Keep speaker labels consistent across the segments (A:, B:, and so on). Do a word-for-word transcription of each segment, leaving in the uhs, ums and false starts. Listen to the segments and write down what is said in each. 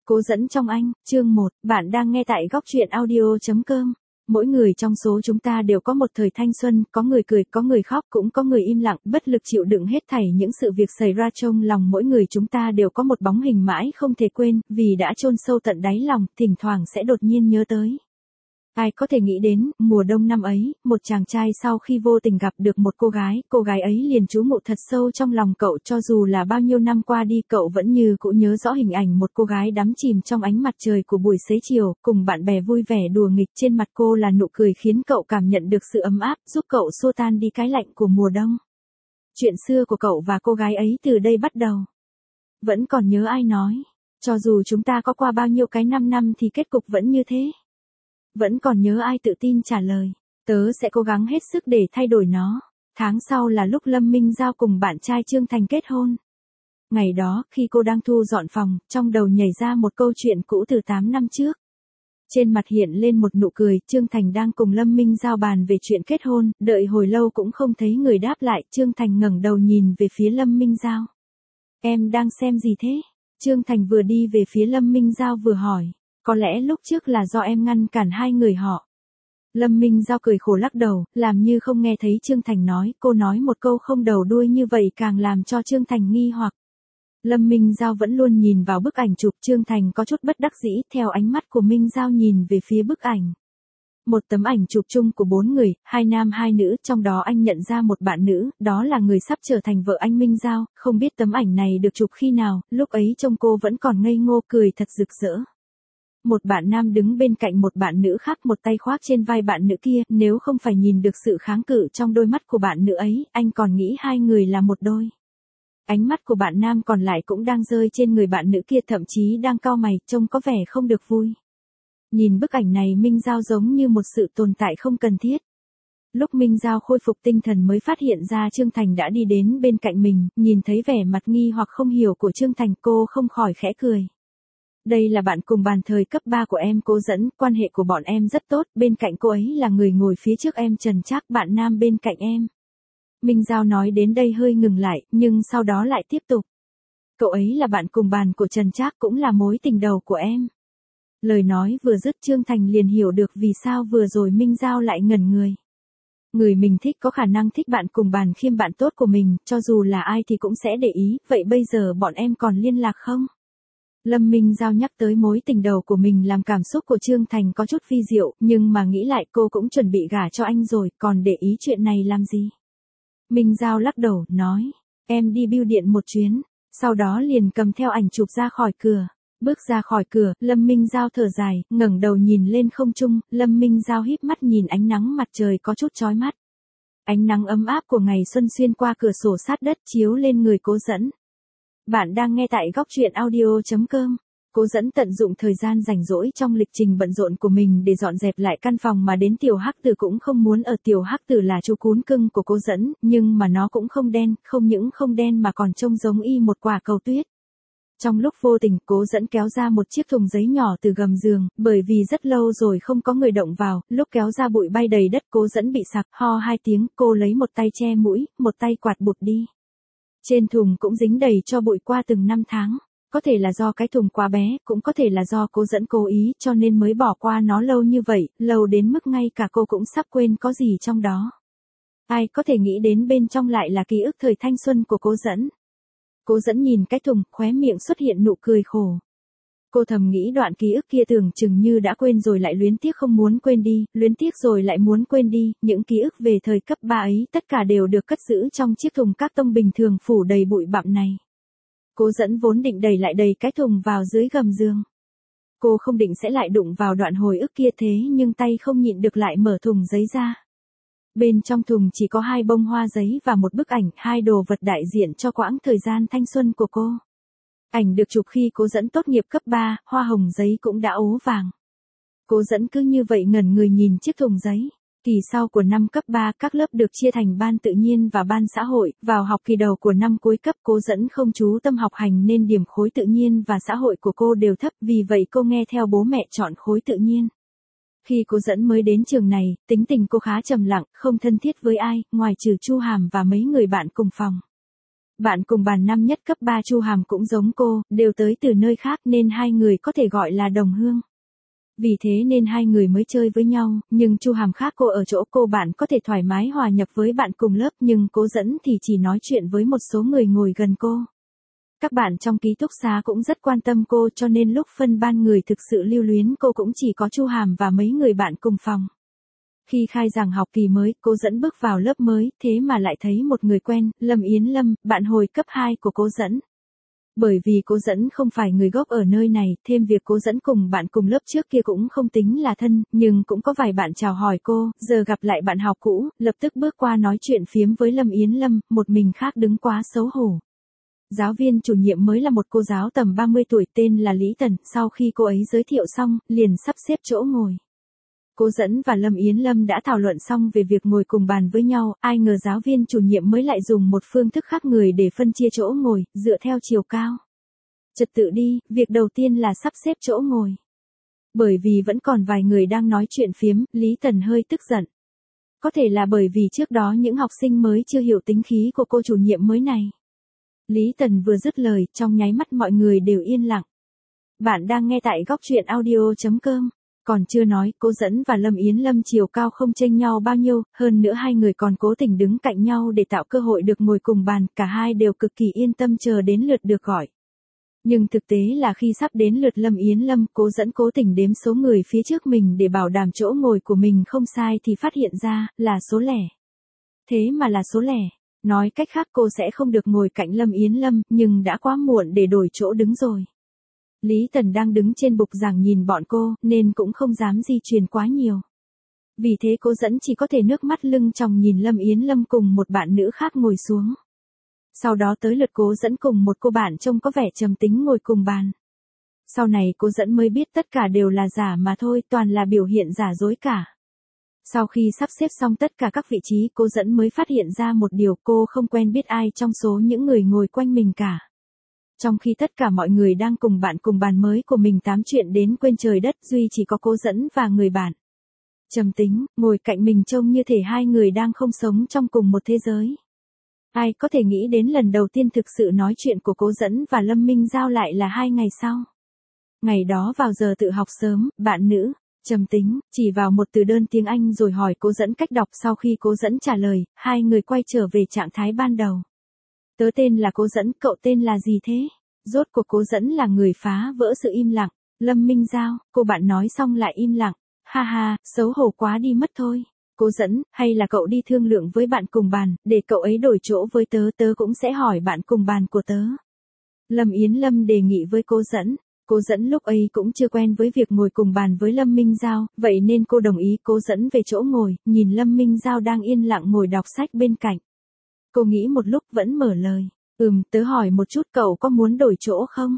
A: Cố dẫn trong anh, chương một, bạn đang nghe tại góc truyện audio chấm com. Mỗi người trong số chúng ta đều có một thời thanh xuân, có người cười, có người khóc, cũng có người im lặng, bất lực chịu đựng hết thảy những sự việc xảy ra trong lòng mỗi người chúng ta đều có một bóng hình mãi không thể quên, vì đã chôn sâu tận đáy lòng, thỉnh thoảng sẽ đột nhiên nhớ tới. Ai có thể nghĩ đến, mùa đông năm ấy, một chàng trai sau khi vô tình gặp được một cô gái, cô gái ấy liền trú ngụ thật sâu trong lòng cậu, cho dù là bao nhiêu năm qua đi cậu vẫn như cũ nhớ rõ hình ảnh một cô gái đắm chìm trong ánh mặt trời của buổi xế chiều, cùng bạn bè vui vẻ đùa nghịch, trên mặt cô là nụ cười khiến cậu cảm nhận được sự ấm áp, giúp cậu xua tan đi cái lạnh của mùa đông. Chuyện xưa của cậu và cô gái ấy từ đây bắt đầu. Vẫn còn nhớ ai nói, cho dù chúng ta có qua bao nhiêu cái năm năm thì kết cục vẫn như thế. Vẫn còn nhớ ai tự tin trả lời, tớ sẽ cố gắng hết sức để thay đổi nó. Tháng sau là lúc Lâm Minh Giao cùng bạn trai Trương Thành kết hôn. Ngày đó, khi cô đang thu dọn phòng, trong đầu nhảy ra một câu chuyện cũ từ tám năm trước. Trên mặt hiện lên một nụ cười, Trương Thành đang cùng Lâm Minh Giao bàn về chuyện kết hôn, đợi hồi lâu cũng không thấy người đáp lại, Trương Thành ngẩng đầu nhìn về phía Lâm Minh Giao. Em đang xem gì thế? Trương Thành vừa đi về phía Lâm Minh Giao vừa hỏi. Có lẽ lúc trước là do em ngăn cản hai người họ. Lâm Minh Giao cười khổ lắc đầu, làm như không nghe thấy Trương Thành nói, cô nói một câu không đầu đuôi như vậy càng làm cho Trương Thành nghi hoặc. Lâm Minh Giao vẫn luôn nhìn vào bức ảnh chụp, Trương Thành có chút bất đắc dĩ, theo ánh mắt của Minh Giao nhìn về phía bức ảnh. Một tấm ảnh chụp chung của bốn người, hai nam hai nữ, trong đó anh nhận ra một bạn nữ, đó là người sắp trở thành vợ anh Minh Giao, không biết tấm ảnh này được chụp khi nào, lúc ấy trông cô vẫn còn ngây ngô cười thật rực rỡ. Một bạn nam đứng bên cạnh một bạn nữ khác, một tay khoác trên vai bạn nữ kia, nếu không phải nhìn được sự kháng cự trong đôi mắt của bạn nữ ấy, anh còn nghĩ hai người là một đôi. Ánh mắt của bạn nam còn lại cũng đang rơi trên người bạn nữ kia, thậm chí đang cau mày, trông có vẻ không được vui. Nhìn bức ảnh này Minh Giao giống như một sự tồn tại không cần thiết. Lúc Minh Giao khôi phục tinh thần mới phát hiện ra Trương Thành đã đi đến bên cạnh mình, nhìn thấy vẻ mặt nghi hoặc không hiểu của Trương Thành, cô không khỏi khẽ cười. Đây là bạn cùng bàn thời cấp ba của em, Cố dẫn, quan hệ của bọn em rất tốt, bên cạnh cô ấy là người ngồi phía trước em Trần Trác, bạn nam bên cạnh em. Minh Giao nói đến đây hơi ngừng lại, nhưng sau đó lại tiếp tục. Cậu ấy là bạn cùng bàn của Trần Trác, cũng là mối tình đầu của em. Lời nói vừa dứt Trương Thành liền hiểu được vì sao vừa rồi Minh Giao lại ngẩn người. Người mình thích có khả năng thích bạn cùng bàn khiêm bạn tốt của mình, cho dù là ai thì cũng sẽ để ý, vậy bây giờ bọn em còn liên lạc không? Lâm Minh Giao nhắc tới mối tình đầu của mình làm cảm xúc của Trương Thành có chút vi diệu, nhưng mà nghĩ lại cô cũng chuẩn bị gả cho anh rồi, còn để ý chuyện này làm gì? Minh Giao lắc đầu, nói, em đi bưu điện một chuyến, sau đó liền cầm theo ảnh chụp ra khỏi cửa. Bước ra khỏi cửa, Lâm Minh Giao thở dài, ngẩng đầu nhìn lên không trung, Lâm Minh Giao híp mắt nhìn ánh nắng mặt trời có chút chói mắt. Ánh nắng ấm áp của ngày xuân xuyên qua cửa sổ sát đất chiếu lên người Cố dẫn. Bạn đang nghe tại góc truyện audio chấm com. Cố dẫn tận dụng thời gian rảnh rỗi trong lịch trình bận rộn của mình để dọn dẹp lại căn phòng mà đến Tiểu Hắc Tử cũng không muốn ở. Tiểu Hắc Tử là chú cún cưng của Cố dẫn, nhưng mà nó cũng không đen, không những không đen mà còn trông giống y một quả cầu tuyết. Trong lúc vô tình, Cố dẫn kéo ra một chiếc thùng giấy nhỏ từ gầm giường, bởi vì rất lâu rồi không có người động vào, lúc kéo ra bụi bay đầy đất, Cố dẫn bị sặc, ho hai tiếng, cô lấy một tay che mũi, một tay quạt bụt đi. Trên thùng cũng dính đầy cho bụi qua từng năm tháng, có thể là do cái thùng quá bé, cũng có thể là do Cố dẫn cố ý cho nên mới bỏ qua nó lâu như vậy, lâu đến mức ngay cả cô cũng sắp quên có gì trong đó. Ai có thể nghĩ đến bên trong lại là ký ức thời thanh xuân của Cố dẫn. Cố dẫn nhìn cái thùng, khóe miệng xuất hiện nụ cười khổ. Cô thầm nghĩ đoạn ký ức kia tưởng chừng như đã quên rồi lại luyến tiếc không muốn quên đi, luyến tiếc rồi lại muốn quên đi, những ký ức về thời cấp ba ấy tất cả đều được cất giữ trong chiếc thùng các tông bình thường phủ đầy bụi bặm này. Cố dẫn vốn định đẩy lại đầy cái thùng vào dưới gầm giường. Cô không định sẽ lại đụng vào đoạn hồi ức kia thế nhưng tay không nhịn được lại mở thùng giấy ra. Bên trong thùng chỉ có hai bông hoa giấy và một bức ảnh, hai đồ vật đại diện cho quãng thời gian thanh xuân của cô. Ảnh được chụp khi Cố dẫn tốt nghiệp cấp ba, hoa hồng giấy cũng đã ố vàng. Cố dẫn cứ như vậy ngẩn người nhìn chiếc thùng giấy. Kỳ sau của năm cấp ba, các lớp được chia thành ban tự nhiên và ban xã hội, vào học kỳ đầu của năm cuối cấp Cố dẫn không chú tâm học hành nên điểm khối tự nhiên và xã hội của cô đều thấp, vì vậy cô nghe theo bố mẹ chọn khối tự nhiên. Khi Cố dẫn mới đến trường này, tính tình cô khá trầm lặng, không thân thiết với ai, ngoài trừ Chu Hàm và mấy người bạn cùng phòng. Bạn cùng bàn năm nhất cấp ba Chu Hàm cũng giống cô, đều tới từ nơi khác nên hai người có thể gọi là đồng hương. Vì thế nên hai người mới chơi với nhau, nhưng Chu Hàm khác cô ở chỗ cô bạn có thể thoải mái hòa nhập với bạn cùng lớp nhưng Cố Dẫn thì chỉ nói chuyện với một số người ngồi gần cô. Các bạn trong ký túc xá cũng rất quan tâm cô cho nên lúc phân ban người thực sự lưu luyến cô cũng chỉ có Chu Hàm và mấy người bạn cùng phòng. Khi khai giảng học kỳ mới, Cố Dẫn bước vào lớp mới, thế mà lại thấy một người quen, Lâm Yến Lâm, bạn hồi cấp hai của Cố Dẫn. Bởi vì Cố Dẫn không phải người gốc ở nơi này, thêm việc Cố Dẫn cùng bạn cùng lớp trước kia cũng không tính là thân, nhưng cũng có vài bạn chào hỏi cô, giờ gặp lại bạn học cũ, lập tức bước qua nói chuyện phiếm với Lâm Yến Lâm, một mình khác đứng quá xấu hổ. Giáo viên chủ nhiệm mới là một cô giáo tầm ba mươi tuổi tên là Lý Tần, sau khi cô ấy giới thiệu xong, liền sắp xếp chỗ ngồi. Cố Dẫn và Lâm Yến Lâm đã thảo luận xong về việc ngồi cùng bàn với nhau, ai ngờ giáo viên chủ nhiệm mới lại dùng một phương thức khác người để phân chia chỗ ngồi, dựa theo chiều cao. Trật tự đi, việc đầu tiên là sắp xếp chỗ ngồi. Bởi vì vẫn còn vài người đang nói chuyện phiếm, Lý Tần hơi tức giận. Có thể là bởi vì trước đó những học sinh mới chưa hiểu tính khí của cô chủ nhiệm mới này. Lý Tần vừa dứt lời, trong nháy mắt mọi người đều yên lặng. Bạn đang nghe tại góc truyện audio chấm com. Còn chưa nói, Cố Dẫn và Lâm Yến Lâm chiều cao không chênh nhau bao nhiêu, hơn nữa hai người còn cố tình đứng cạnh nhau để tạo cơ hội được ngồi cùng bàn, cả hai đều cực kỳ yên tâm chờ đến lượt được gọi. Nhưng thực tế là khi sắp đến lượt Lâm Yến Lâm, Cố Dẫn cố tình đếm số người phía trước mình để bảo đảm chỗ ngồi của mình không sai thì phát hiện ra, là số lẻ. Thế mà là số lẻ. Nói cách khác cô sẽ không được ngồi cạnh Lâm Yến Lâm, nhưng đã quá muộn để đổi chỗ đứng rồi. Lý Tần đang đứng trên bục giảng nhìn bọn cô, nên cũng không dám di chuyển quá nhiều. Vì thế Cố Dẫn chỉ có thể nước mắt lưng tròng nhìn Lâm Yến Lâm cùng một bạn nữ khác ngồi xuống. Sau đó tới lượt Cố Dẫn cùng một cô bạn trông có vẻ trầm tính ngồi cùng bàn. Sau này Cố Dẫn mới biết tất cả đều là giả mà thôi, toàn là biểu hiện giả dối cả. Sau khi sắp xếp xong tất cả các vị trí, Cố Dẫn mới phát hiện ra một điều, cô không quen biết ai trong số những người ngồi quanh mình cả. Trong khi tất cả mọi người đang cùng bạn cùng bàn mới của mình tám chuyện đến quên trời đất, duy chỉ có Cố Dẫn và người bạn trầm tính, ngồi cạnh mình trông như thể hai người đang không sống trong cùng một thế giới. Ai có thể nghĩ đến lần đầu tiên thực sự nói chuyện của Cố Dẫn và Lâm Minh Giao lại là hai ngày sau. Ngày đó vào giờ tự học sớm, bạn nữ trầm tính chỉ vào một từ đơn tiếng Anh rồi hỏi Cố Dẫn cách đọc. Sau khi Cố Dẫn trả lời, hai người quay trở về trạng thái ban đầu. Tớ tên là Cố Dẫn, cậu tên là gì thế? Rốt cuộc Cố Dẫn là người phá vỡ sự im lặng. Lâm Minh Giao, cô bạn nói xong lại im lặng. Ha ha, xấu hổ quá đi mất thôi. Cố Dẫn, hay là cậu đi thương lượng với bạn cùng bàn, để cậu ấy đổi chỗ với tớ, tớ cũng sẽ hỏi bạn cùng bàn của tớ. Lâm Yến Lâm đề nghị với Cố Dẫn. Cố Dẫn lúc ấy cũng chưa quen với việc ngồi cùng bàn với Lâm Minh Giao, vậy nên cô đồng ý Cố Dẫn về chỗ ngồi, nhìn Lâm Minh Giao đang yên lặng ngồi đọc sách bên cạnh. Cô nghĩ một lúc vẫn mở lời. Ừm, tớ hỏi một chút cậu có muốn đổi chỗ không?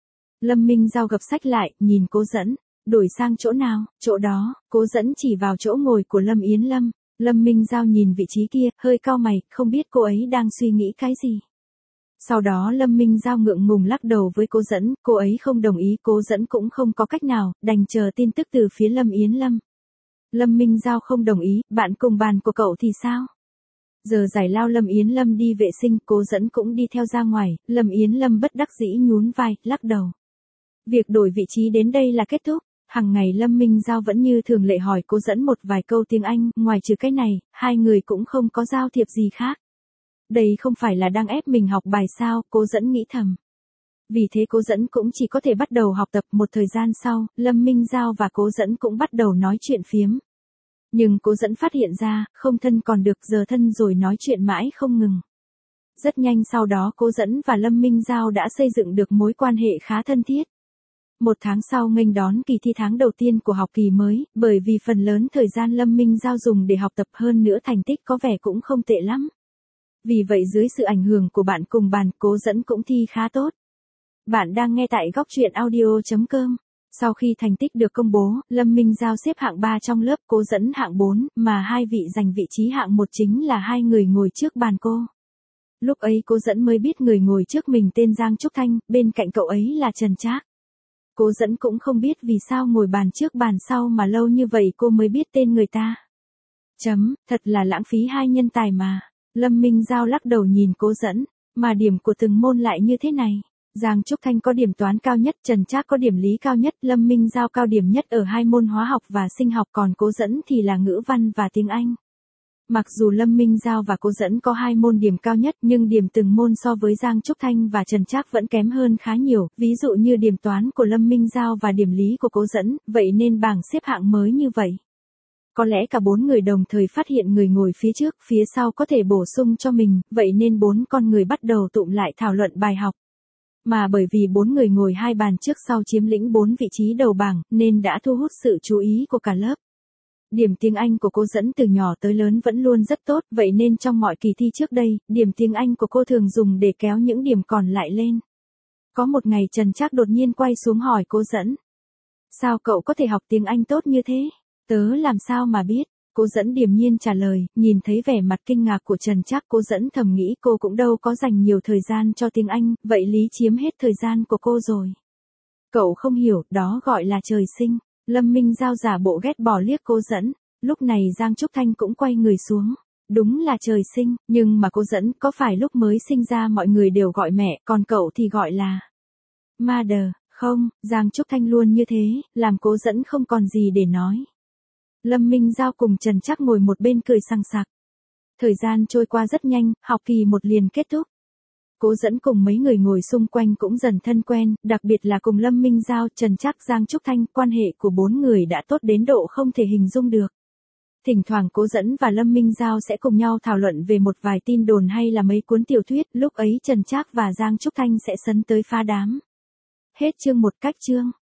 A: Lâm Minh Giao gập sách lại, nhìn Cố Dẫn. Đổi sang chỗ nào? Chỗ đó. Cố Dẫn chỉ vào chỗ ngồi của Lâm Yến Lâm. Lâm Minh Giao nhìn vị trí kia, hơi cau mày, không biết cô ấy đang suy nghĩ cái gì. Sau đó Lâm Minh Giao ngượng ngùng lắc đầu với Cố Dẫn, cô ấy không đồng ý, Cố Dẫn cũng không có cách nào, đành chờ tin tức từ phía Lâm Yến Lâm. Lâm Minh Giao không đồng ý, bạn cùng bàn của cậu thì sao? Giờ giải lao Lâm Yến Lâm đi vệ sinh, Cố Dẫn cũng đi theo ra ngoài, Lâm Yến Lâm bất đắc dĩ nhún vai, lắc đầu. Việc đổi vị trí đến đây là kết thúc. Hằng ngày Lâm Minh Giao vẫn như thường lệ hỏi Cố Dẫn một vài câu tiếng Anh, ngoài trừ cái này, hai người cũng không có giao thiệp gì khác. Đây không phải là đang ép mình học bài sao, Cố Dẫn nghĩ thầm. Vì thế Cố Dẫn cũng chỉ có thể bắt đầu học tập. Một thời gian sau, Lâm Minh Giao và Cố Dẫn cũng bắt đầu nói chuyện phiếm. Nhưng Cố Dẫn phát hiện ra, không thân còn được, giờ thân rồi nói chuyện mãi không ngừng. Rất nhanh sau đó Cố Dẫn và Lâm Minh Giao đã xây dựng được mối quan hệ khá thân thiết. Một tháng sau nghênh đón kỳ thi tháng đầu tiên của học kỳ mới, bởi vì phần lớn thời gian Lâm Minh Giao dùng để học tập, hơn nữa thành tích có vẻ cũng không tệ lắm. Vì vậy dưới sự ảnh hưởng của bạn cùng bàn, Cố Dẫn cũng thi khá tốt. Bạn đang nghe tại góc truyện audio chấm com. Sau khi thành tích được công bố, Lâm Minh Giao xếp hạng ba trong lớp, Cố Dẫn hạng bốn, mà hai vị giành vị trí hạng một chính là hai người ngồi trước bàn cô. Lúc ấy Cố Dẫn mới biết người ngồi trước mình tên Giang Trúc Thanh, bên cạnh cậu ấy là Trần Trác. Cố Dẫn cũng không biết vì sao ngồi bàn trước bàn sau mà lâu như vậy cô mới biết tên người ta. Chấm, thật là lãng phí hai nhân tài mà. Lâm Minh Giao lắc đầu nhìn Cố Dẫn. Mà điểm của từng môn lại như thế này. Giang Trúc Thanh có điểm toán cao nhất, Trần Trác có điểm lý cao nhất, Lâm Minh Giao cao điểm nhất ở hai môn hóa học và sinh học, còn Cố Dẫn thì là ngữ văn và tiếng Anh. Mặc dù Lâm Minh Giao và Cố Dẫn có hai môn điểm cao nhất, nhưng điểm từng môn so với Giang Trúc Thanh và Trần Trác vẫn kém hơn khá nhiều, ví dụ như điểm toán của Lâm Minh Giao và điểm lý của Cố Dẫn, vậy nên bảng xếp hạng mới như vậy. Có lẽ cả bốn người đồng thời phát hiện người ngồi phía trước, phía sau có thể bổ sung cho mình, vậy nên bốn con người bắt đầu tụm lại thảo luận bài học. Mà bởi vì bốn người ngồi hai bàn trước sau chiếm lĩnh bốn vị trí đầu bảng, nên đã thu hút sự chú ý của cả lớp. Điểm tiếng Anh của cô Dẫn từ nhỏ tới lớn vẫn luôn rất tốt, vậy nên trong mọi kỳ thi trước đây, điểm tiếng Anh của cô thường dùng để kéo những điểm còn lại lên. Có một ngày Trần Trác đột nhiên quay xuống hỏi cô Dẫn. Sao cậu có thể học tiếng Anh tốt như thế? Tớ làm sao mà biết? Cô Dẫn điềm nhiên trả lời, nhìn thấy vẻ mặt kinh ngạc của Trần Trác, cô Dẫn thầm nghĩ cô cũng đâu có dành nhiều thời gian cho tiếng Anh, vậy lý chiếm hết thời gian của cô rồi. Cậu không hiểu, đó gọi là trời sinh. Lâm Minh Giao giả bộ ghét bỏ liếc cô Dẫn, lúc này Giang Trúc Thanh cũng quay người xuống. Đúng là trời sinh, nhưng mà cô Dẫn có phải lúc mới sinh ra mọi người đều gọi mẹ, còn cậu thì gọi là mother, không? Giang Trúc Thanh luôn như thế, làm cô Dẫn không còn gì để nói. Lâm Minh Giao cùng Trần Trác ngồi một bên cười sằng sặc. Thời gian trôi qua rất nhanh, học kỳ một liền kết thúc. Cố Dẫn cùng mấy người ngồi xung quanh cũng dần thân quen, đặc biệt là cùng Lâm Minh Giao, Trần Trác, Giang Trúc Thanh, quan hệ của bốn người đã tốt đến độ không thể hình dung được. Thỉnh thoảng Cố Dẫn và Lâm Minh Giao sẽ cùng nhau thảo luận về một vài tin đồn hay là mấy cuốn tiểu thuyết, lúc ấy Trần Trác và Giang Trúc Thanh sẽ sấn tới phá đám. Hết chương một cách chương.